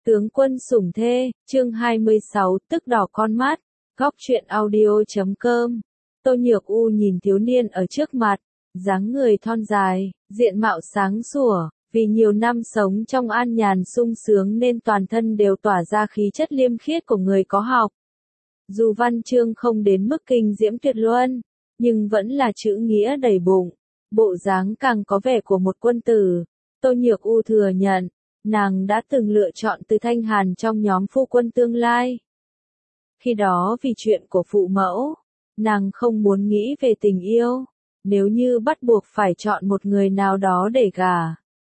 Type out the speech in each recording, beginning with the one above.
Tướng quân sủng thê, chương 26, tức đỏ con mắt, góc truyện audio.com. Tô Nhược U nhìn thiếu niên ở trước mặt, dáng người thon dài, diện mạo sáng sủa, vì nhiều năm sống trong an nhàn sung sướng nên toàn thân đều tỏa ra khí chất liêm khiết của người có học. Dù văn chương không đến mức kinh diễm tuyệt luân, nhưng vẫn là chữ nghĩa đầy bụng, bộ dáng càng có vẻ của một quân tử. Tô Nhược U thừa nhận, nàng đã từng lựa chọn Từ Thanh Hàn trong nhóm phu quân tương lai. Khi đó vì chuyện của phụ mẫu, nàng không muốn nghĩ về tình yêu, nếu như bắt buộc phải chọn một người nào đó để gả,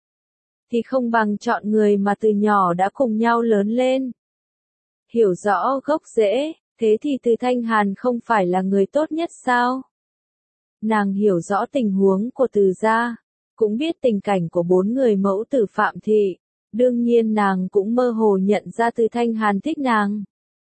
thì không bằng chọn người mà từ nhỏ đã cùng nhau lớn lên. Hiểu rõ gốc rễ, thế thì Từ Thanh Hàn không phải là người tốt nhất sao? Nàng hiểu rõ tình huống của Từ gia, cũng biết tình cảnh của 4 người mẫu tử Phạm thị, đương nhiên nàng cũng mơ hồ nhận ra Từ Thanh Hàn thích nàng.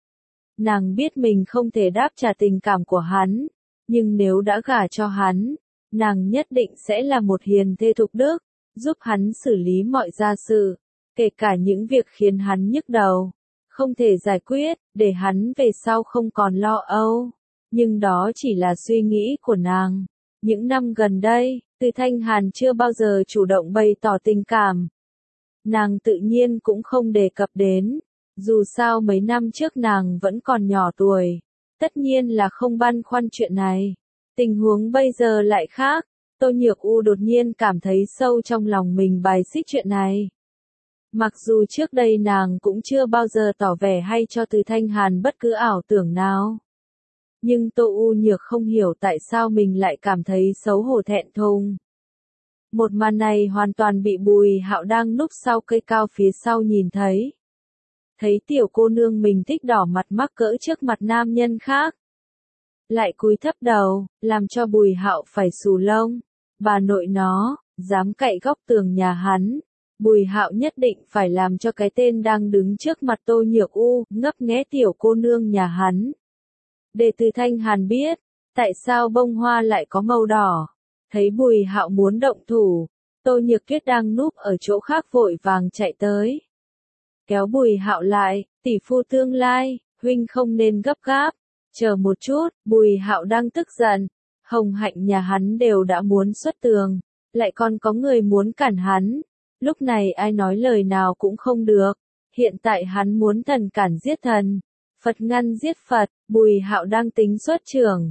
Nàng biết mình không thể đáp trả tình cảm của hắn, nhưng nếu đã gả cho hắn, nàng nhất định sẽ là một hiền thê thục đức, giúp hắn xử lý mọi gia sự, kể cả những việc khiến hắn nhức đầu, không thể giải quyết, để hắn về sau không còn lo âu. Nhưng đó chỉ là suy nghĩ của nàng. Những năm gần đây, Từ Thanh Hàn chưa bao giờ chủ động bày tỏ tình cảm. Nàng tự nhiên cũng không đề cập đến, dù sao mấy năm trước nàng vẫn còn nhỏ tuổi, tất nhiên là không băn khoăn chuyện này. Tình huống bây giờ lại khác, Tô Nhược U đột nhiên cảm thấy sâu trong lòng mình bài xích chuyện này. Mặc dù trước đây nàng cũng chưa bao giờ tỏ vẻ hay cho Từ Thanh Hàn bất cứ ảo tưởng nào. Nhưng Tô U Nhược không hiểu tại sao mình lại cảm thấy xấu hổ thẹn thùng. Một màn này hoàn toàn bị Bùi Hạo đang núp sau cây cao phía sau nhìn thấy. Thấy tiểu cô nương mình thích đỏ mặt mắc cỡ trước mặt nam nhân khác. Lại cúi thấp đầu, làm cho Bùi Hạo phải xù lông. Bà nội nó, dám cậy góc tường nhà hắn. Bùi Hạo nhất định phải làm cho cái tên đang đứng trước mặt Tô Nhược U, ngấp nghé tiểu cô nương nhà hắn. Để Từ Thanh Hàn biết, tại sao bông hoa lại có màu đỏ. Thấy Bùi Hạo muốn động thủ, Tô Nhược Tuyết đang núp ở chỗ khác vội vàng chạy tới. Kéo Bùi Hạo lại, tỷ phu tương lai, huynh không nên gấp gáp, chờ một chút, Bùi Hạo đang tức giận, Hồng Hạnh nhà hắn đều đã muốn xuất tường, lại còn có người muốn cản hắn, lúc này ai nói lời nào cũng không được, hiện tại hắn muốn thần cản giết thần, Phật ngăn giết Phật, Bùi Hạo đang tính xuất trường,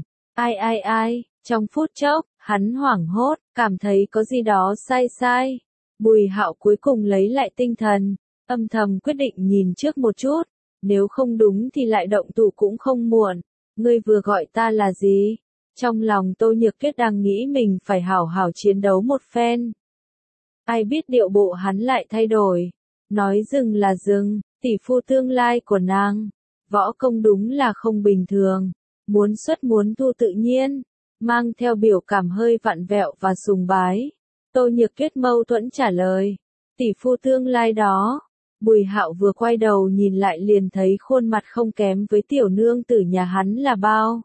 ai, trong phút chốc, hắn hoảng hốt, cảm thấy có gì đó sai. Bùi Hạo cuối cùng lấy lại tinh thần, âm thầm quyết định nhìn trước một chút, nếu không đúng thì lại động thủ cũng không muộn. Ngươi vừa gọi ta là gì? Trong lòng Tô Nhược Tuyết đang nghĩ mình phải hảo hảo chiến đấu một phen. Ai biết điệu bộ hắn lại thay đổi, nói dừng là dừng, tỷ phu tương lai của nàng, võ công đúng là không bình thường, muốn xuất muốn thu tự nhiên, mang theo biểu cảm hơi vặn vẹo và sùng bái. Tô Nhược Tuyết mâu thuẫn trả lời, tỷ phu tương lai đó. Bùi Hạo vừa quay đầu nhìn lại liền thấy khuôn mặt không kém với tiểu nương tử nhà hắn là bao.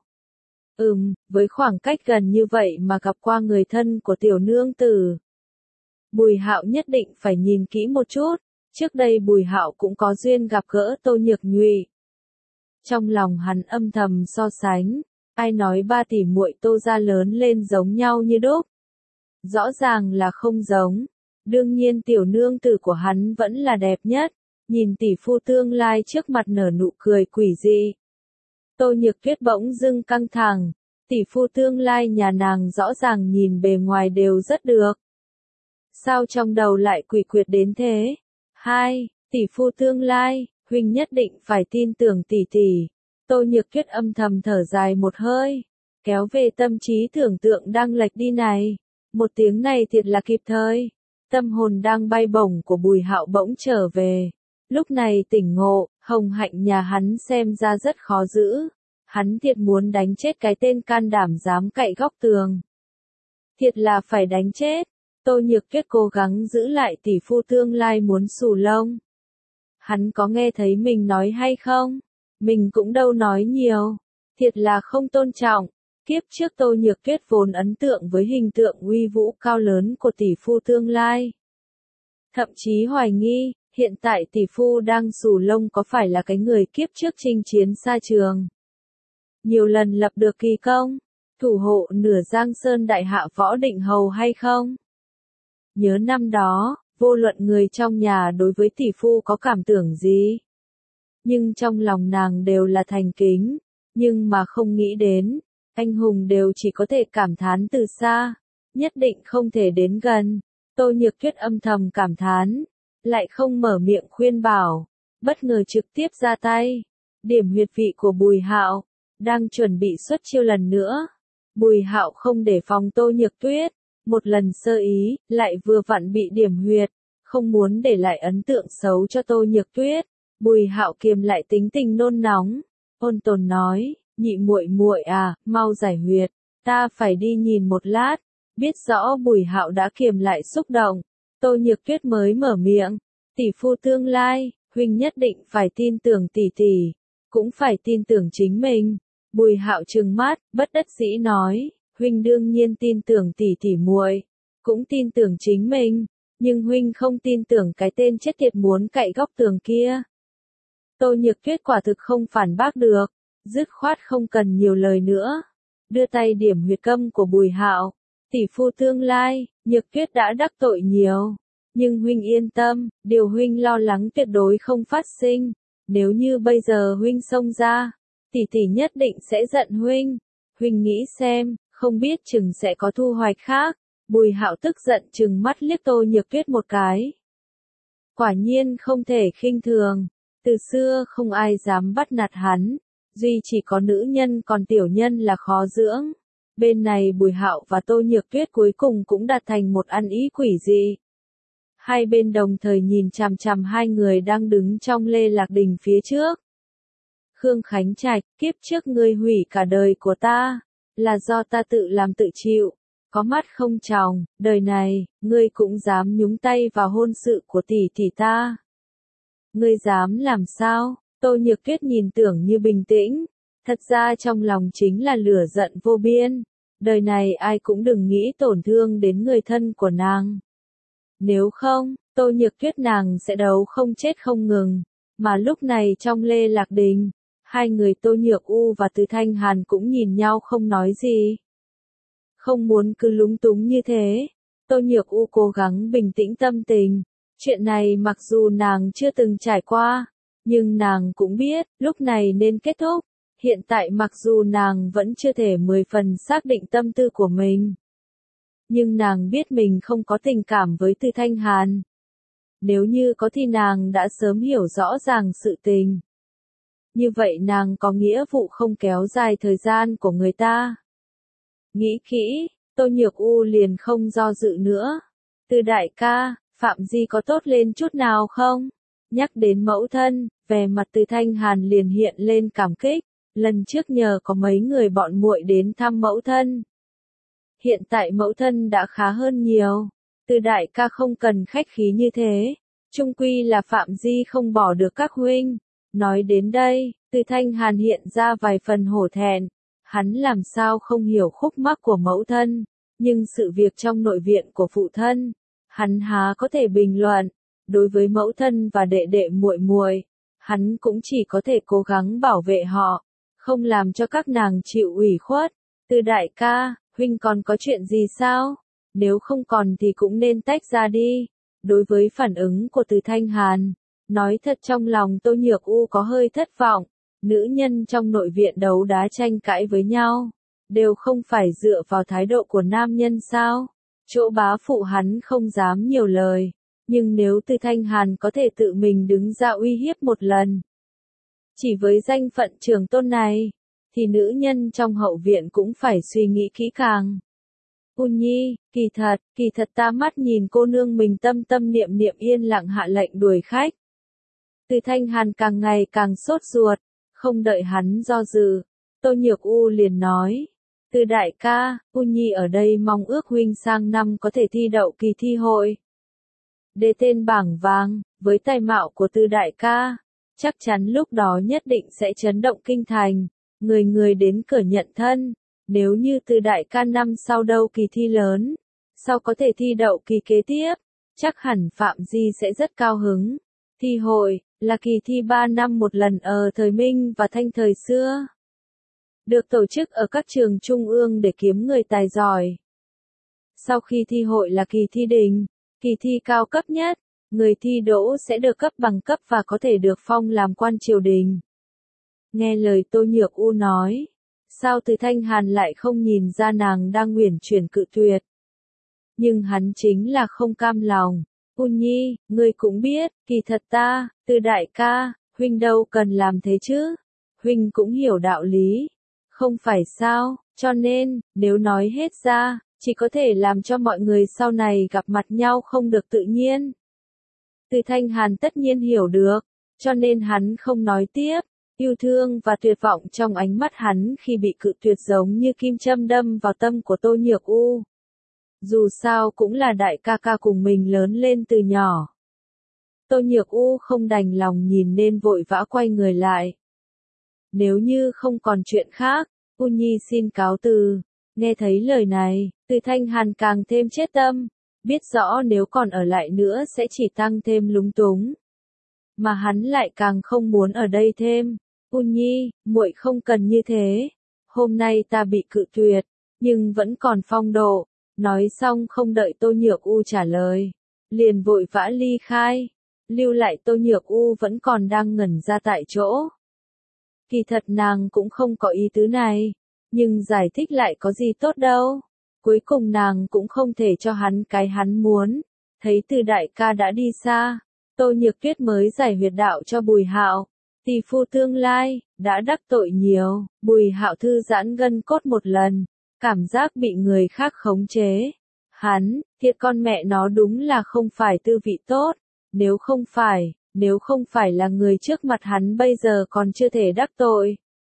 Với khoảng cách gần như vậy mà gặp qua người thân của tiểu nương tử. Bùi Hạo nhất định phải nhìn kỹ một chút, trước đây Bùi Hạo cũng có duyên gặp gỡ Tô Nhược Nhụy. Trong lòng hắn âm thầm so sánh, ai nói ba tỷ muội Tô gia lớn lên giống nhau như đúc. Rõ ràng là không giống, đương nhiên tiểu nương tử của hắn vẫn là đẹp nhất, nhìn tỷ phu tương lai trước mặt nở nụ cười quỷ dị. Tô Nhược Tuyết bỗng dưng căng thẳng, tỷ phu tương lai nhà nàng rõ ràng nhìn bề ngoài đều rất được. Sao trong đầu lại quỷ quyệt đến thế? Tỷ phu tương lai, huynh nhất định phải tin tưởng tỷ tỷ. Tô Nhược Tuyết âm thầm thở dài một hơi, kéo về tâm trí tưởng tượng đang lệch đi này. Một tiếng này thiệt là kịp thời. Tâm hồn đang bay bổng của Bùi Hạo bỗng trở về. Lúc này tỉnh ngộ, Hồng Hạnh nhà hắn xem ra rất khó giữ. Hắn thiệt muốn đánh chết cái tên can đảm dám cậy góc tường. Thiệt là phải đánh chết. Tô Nhược Tuyết cố gắng giữ lại tỷ phu tương lai muốn xù lông. Hắn có nghe thấy mình nói hay không? Mình cũng đâu nói nhiều. Thiệt là không tôn trọng. Kiếp trước Tô Nhược Tuyết vốn ấn tượng với hình tượng uy vũ cao lớn của tỷ phu tương lai. Thậm chí hoài nghi, Hiện tại tỷ phu đang xù lông có phải là cái người kiếp trước chinh chiến xa trường, nhiều lần lập được kỳ công, thủ hộ nửa Giang Sơn đại hạ Võ Định Hầu hay không? Nhớ năm đó, vô luận người trong nhà đối với tỷ phu có cảm tưởng gì, nhưng trong lòng nàng đều là thành kính, nhưng mà không nghĩ đến, anh hùng đều chỉ có thể cảm thán từ xa, nhất định không thể đến gần. Tô Nhược Tuyết âm thầm cảm thán, lại không mở miệng khuyên bảo, bất ngờ trực tiếp ra tay, điểm huyệt vị của Bùi Hạo, đang chuẩn bị xuất chiêu lần nữa. Bùi Hạo không để phòng Tô Nhược Tuyết, một lần sơ ý, lại vừa vặn bị điểm huyệt, không muốn để lại ấn tượng xấu cho Tô Nhược Tuyết. Bùi Hạo kiềm lại tính tình nôn nóng, ôn tồn nói, nhị muội muội à, mau giải huyệt, ta phải đi nhìn một lát. Biết rõ Bùi Hạo đã kiềm lại xúc động, Tô Nhược Tuyết mới mở miệng, tỷ phu tương lai, huynh nhất định phải tin tưởng tỷ tỷ, cũng phải tin tưởng chính mình. Bùi Hạo trừng mắt, bất đắc dĩ nói, huynh đương nhiên tin tưởng tỷ tỷ muội, cũng tin tưởng chính mình, nhưng huynh không tin tưởng cái tên chết tiệt muốn cậy góc tường kia. Tô Nhược Tuyết quả thực không phản bác được, dứt khoát không cần nhiều lời nữa, đưa tay điểm huyệt câm của Bùi Hạo. Tỷ phu tương lai, Nhược Tuyết đã đắc tội nhiều, nhưng huynh yên tâm, điều huynh lo lắng tuyệt đối không phát sinh. Nếu như bây giờ huynh xông ra, tỷ tỷ nhất định sẽ giận huynh. Huynh nghĩ xem, không biết chừng sẽ có thu hoạch khác. Bùi Hạo tức giận trừng mắt liếc Tô Nhược Tuyết một cái. Quả nhiên không thể khinh thường, từ xưa không ai dám bắt nạt hắn, duy chỉ có nữ nhân còn tiểu nhân là khó dưỡng. Bên này Bùi Hạo và Tô Nhược Tuyết cuối cùng cũng đạt thành một ăn ý quỷ dị. Hai bên đồng thời nhìn chằm chằm hai người đang đứng trong Lê Lạc Đình phía trước. Khương Khánh Trạch, kiếp trước ngươi hủy cả đời của ta, là do ta tự làm tự chịu, có mắt không tròng, đời này, ngươi cũng dám nhúng tay vào hôn sự của tỷ tỷ ta. Ngươi dám làm sao? Tô Nhược Tuyết nhìn tưởng như bình tĩnh, thật ra trong lòng chính là lửa giận vô biên. Đời này ai cũng đừng nghĩ tổn thương đến người thân của nàng. Nếu không, Tô Nhược Tuyết nàng sẽ đấu không chết không ngừng. Mà lúc này trong Lê Lạc Đình, hai người Tô Nhược U và Từ Thanh Hàn cũng nhìn nhau không nói gì. Không muốn cứ lúng túng như thế, Tô Nhược U cố gắng bình tĩnh tâm tình. Chuyện này mặc dù nàng chưa từng trải qua, nhưng nàng cũng biết, lúc này nên kết thúc. Hiện tại mặc dù nàng vẫn chưa thể 10 phần xác định tâm tư của mình, nhưng nàng biết mình không có tình cảm với Từ Thanh Hàn. Nếu như có thì nàng đã sớm hiểu rõ ràng sự tình. Như vậy nàng có nghĩa vụ không kéo dài thời gian của người ta. Nghĩ kỹ, Tô Nhược U liền không do dự nữa. Từ đại ca, Phạm Di có tốt lên chút nào không? Nhắc đến mẫu thân, vẻ mặt Từ Thanh Hàn liền hiện lên cảm kích. Lần trước nhờ có mấy người bọn muội đến thăm mẫu thân. Hiện tại mẫu thân đã khá hơn nhiều. Từ đại ca không cần khách khí như thế. Chung quy là Phạm Di không bỏ được các huynh. Nói đến đây, Từ Thanh Hàn hiện ra vài phần hổ thẹn. Hắn làm sao không hiểu khúc mắc của mẫu thân. Nhưng sự việc trong nội viện của phụ thân, hắn há có thể bình luận. Đối với mẫu thân và đệ đệ muội muội, hắn cũng chỉ có thể cố gắng bảo vệ họ, không làm cho các nàng chịu ủy khuất. Từ đại ca, huynh còn có chuyện gì sao? Nếu không còn thì cũng nên tách ra đi. Đối với phản ứng của Từ Thanh Hàn, nói thật trong lòng Tô Nhược U có hơi thất vọng. Nữ nhân trong nội viện đấu đá tranh cãi với nhau, đều không phải dựa vào thái độ của nam nhân sao? Chỗ bá phụ hắn không dám nhiều lời, nhưng nếu Từ Thanh Hàn có thể tự mình đứng ra uy hiếp một lần, chỉ với danh phận trưởng tôn này, thì nữ nhân trong hậu viện cũng phải suy nghĩ kỹ càng. U Nhi, kỳ thật ta mắt nhìn cô nương mình tâm tâm niệm niệm yên lặng hạ lệnh đuổi khách. Từ Thanh Hàn càng ngày càng sốt ruột, không đợi hắn do dự, Tô Nhược U liền nói. Từ đại ca, U Nhi ở đây mong ước huynh sang năm có thể thi đậu kỳ thi hội. Đề tên bảng vàng, với tài mạo của Từ đại ca, chắc chắn lúc đó nhất định sẽ chấn động kinh thành, người người đến cửa nhận thân. Nếu như Từ đại ca năm sau đâu kỳ thi lớn, sau có thể thi đậu kỳ kế tiếp, chắc hẳn Phạm Di sẽ rất cao hứng. Thi hội, là kỳ thi 3 năm một lần ở thời Minh và Thanh thời xưa. Được tổ chức ở các trường trung ương để kiếm người tài giỏi. Sau khi thi hội là kỳ thi đình, kỳ thi cao cấp nhất, người thi đỗ sẽ được cấp bằng cấp và có thể được phong làm quan triều đình. Nghe lời Tô Nhược U nói, sao Từ Thanh Hàn lại không nhìn ra nàng đang uyển chuyển cự tuyệt. Nhưng hắn chính là không cam lòng. U Nhi, ngươi cũng biết, kỳ thật ta, Từ đại ca, huynh đâu cần làm thế chứ. Huynh cũng hiểu đạo lý. Không phải sao, cho nên, nếu nói hết ra, chỉ có thể làm cho mọi người sau này gặp mặt nhau không được tự nhiên. Từ Thanh Hàn tất nhiên hiểu được, cho nên hắn không nói tiếp. Yêu thương và tuyệt vọng trong ánh mắt hắn khi bị cự tuyệt giống như kim châm đâm vào tâm của Tô Nhược U. Dù sao cũng là đại ca ca cùng mình lớn lên từ nhỏ. Tô Nhược U không đành lòng nhìn nên vội vã quay người lại. Nếu như không còn chuyện khác, U Nhi xin cáo từ. Nghe thấy lời này, Từ Thanh Hàn càng thêm chết tâm, biết rõ nếu còn ở lại nữa sẽ chỉ tăng thêm lúng túng. Mà hắn lại càng không muốn ở đây thêm. U Nhi, muội không cần như thế. Hôm nay ta bị cự tuyệt, nhưng vẫn còn phong độ. Nói xong không đợi Tô Nhược U trả lời, liền vội vã ly khai, lưu lại Tô Nhược U vẫn còn đang ngẩn ra tại chỗ. Kỳ thật nàng cũng không có ý tứ này, nhưng giải thích lại có gì tốt đâu. Cuối cùng nàng cũng không thể cho hắn cái hắn muốn. Thấy Từ đại ca đã đi xa, Tô Nhược Tuyết mới giải huyệt đạo cho Bùi Hạo. Tỷ phu tương lai, đã đắc tội nhiều, Bùi Hạo thư giãn gân cốt một lần, cảm giác bị người khác khống chế. Hắn, thiệt con mẹ nó đúng là không phải tư vị tốt, nếu không phải là người trước mặt hắn bây giờ còn chưa thể đắc tội.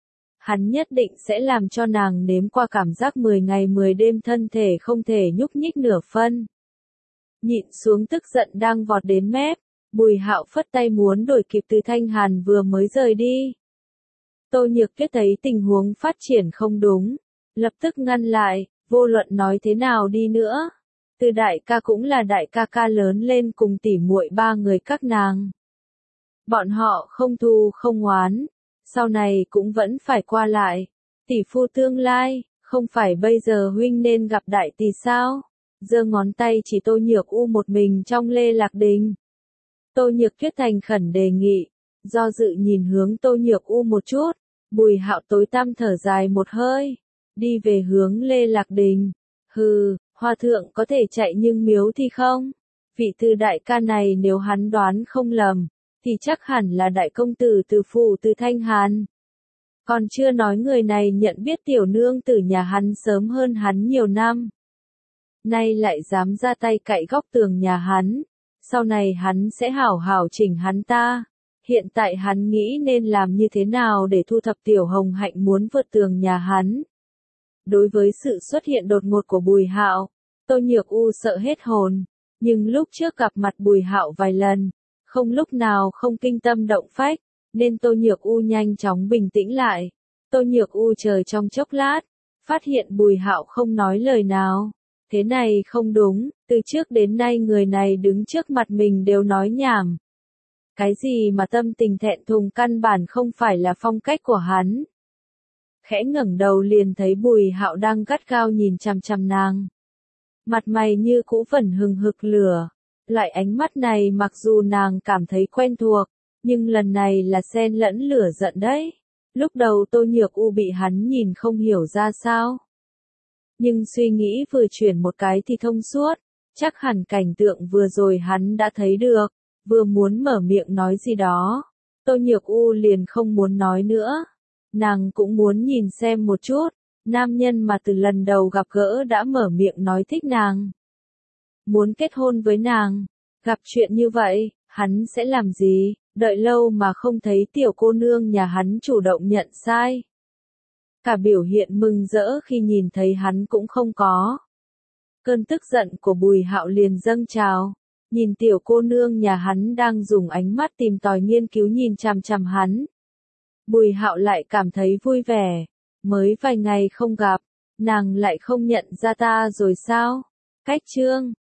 Hắn nhất định sẽ làm cho nàng nếm qua cảm giác 10 ngày 10 đêm thân thể không thể nhúc nhích nửa phân. Nhịn xuống tức giận đang vọt đến mép, Bùi Hạo phất tay muốn đuổi kịp Từ Thanh Hàn vừa mới rời đi. Tô Nhược Tuyết thấy tình huống phát triển không đúng, lập tức ngăn lại, vô luận nói thế nào đi nữa. Từ đại ca cũng là đại ca ca lớn lên cùng tỉ muội ba người các nàng. Bọn họ không thù không oán, sau này cũng vẫn phải qua lại. Tỷ phu tương lai, không phải bây giờ huynh nên gặp đại tỷ sao? Giơ ngón tay chỉ Tô Nhược U một mình trong Lê Lạc Đình. Tô Nhược Tuyết thành khẩn đề nghị, do dự nhìn hướng Tô Nhược U một chút, Bùi Hạo tối tăm thở dài một hơi, đi về hướng Lê Lạc Đình. Hừ, hòa thượng có thể chạy nhưng miếu thì không. Vị Từ đại ca này nếu hắn đoán không lầm, thì chắc hẳn là đại công tử từ phủ Từ Thanh Hàn. Còn chưa nói người này nhận biết tiểu nương tử nhà hắn sớm hơn hắn nhiều năm. Nay lại dám ra tay cạy góc tường nhà hắn. Sau này hắn sẽ hảo hảo chỉnh hắn ta. Hiện tại hắn nghĩ nên làm như thế nào để thu thập tiểu hồng hạnh muốn vượt tường nhà hắn. Đối với sự xuất hiện đột ngột của Bùi Hạo, Tô Nhược U sợ hết hồn. Nhưng lúc trước gặp mặt Bùi Hạo vài lần, không lúc nào không kinh tâm động phách, nên Tô Nhược U nhanh chóng bình tĩnh lại. Tô Nhược U chờ trong chốc lát, phát hiện Bùi Hạo không nói lời nào. Thế này không đúng, từ trước đến nay người này đứng trước mặt mình đều nói nhảm. Cái gì mà tâm tình thẹn thùng căn bản không phải là phong cách của hắn. Khẽ ngẩng đầu liền thấy Bùi Hạo đang gắt gao nhìn chằm chằm nàng. Mặt mày như cũ vẫn hừng hực lửa. Loại ánh mắt này mặc dù nàng cảm thấy quen thuộc, nhưng lần này là xen lẫn lửa giận đấy. Lúc đầu Tô Nhược U bị hắn nhìn không hiểu ra sao. Nhưng suy nghĩ vừa chuyển một cái thì thông suốt, chắc hẳn cảnh tượng vừa rồi hắn đã thấy được, vừa muốn mở miệng nói gì đó. Tô Nhược U liền không muốn nói nữa. Nàng cũng muốn nhìn xem một chút, nam nhân mà từ lần đầu gặp gỡ đã mở miệng nói thích nàng. Muốn kết hôn với nàng, gặp chuyện như vậy, hắn sẽ làm gì, đợi lâu mà không thấy tiểu cô nương nhà hắn chủ động nhận sai. Cả biểu hiện mừng rỡ khi nhìn thấy hắn cũng không có. Cơn tức giận của Bùi Hạo liền dâng trào, nhìn tiểu cô nương nhà hắn đang dùng ánh mắt tìm tòi nghiên cứu nhìn chằm chằm hắn. Bùi Hạo lại cảm thấy vui vẻ, mới vài ngày không gặp, nàng lại không nhận ra ta rồi sao? Cách chương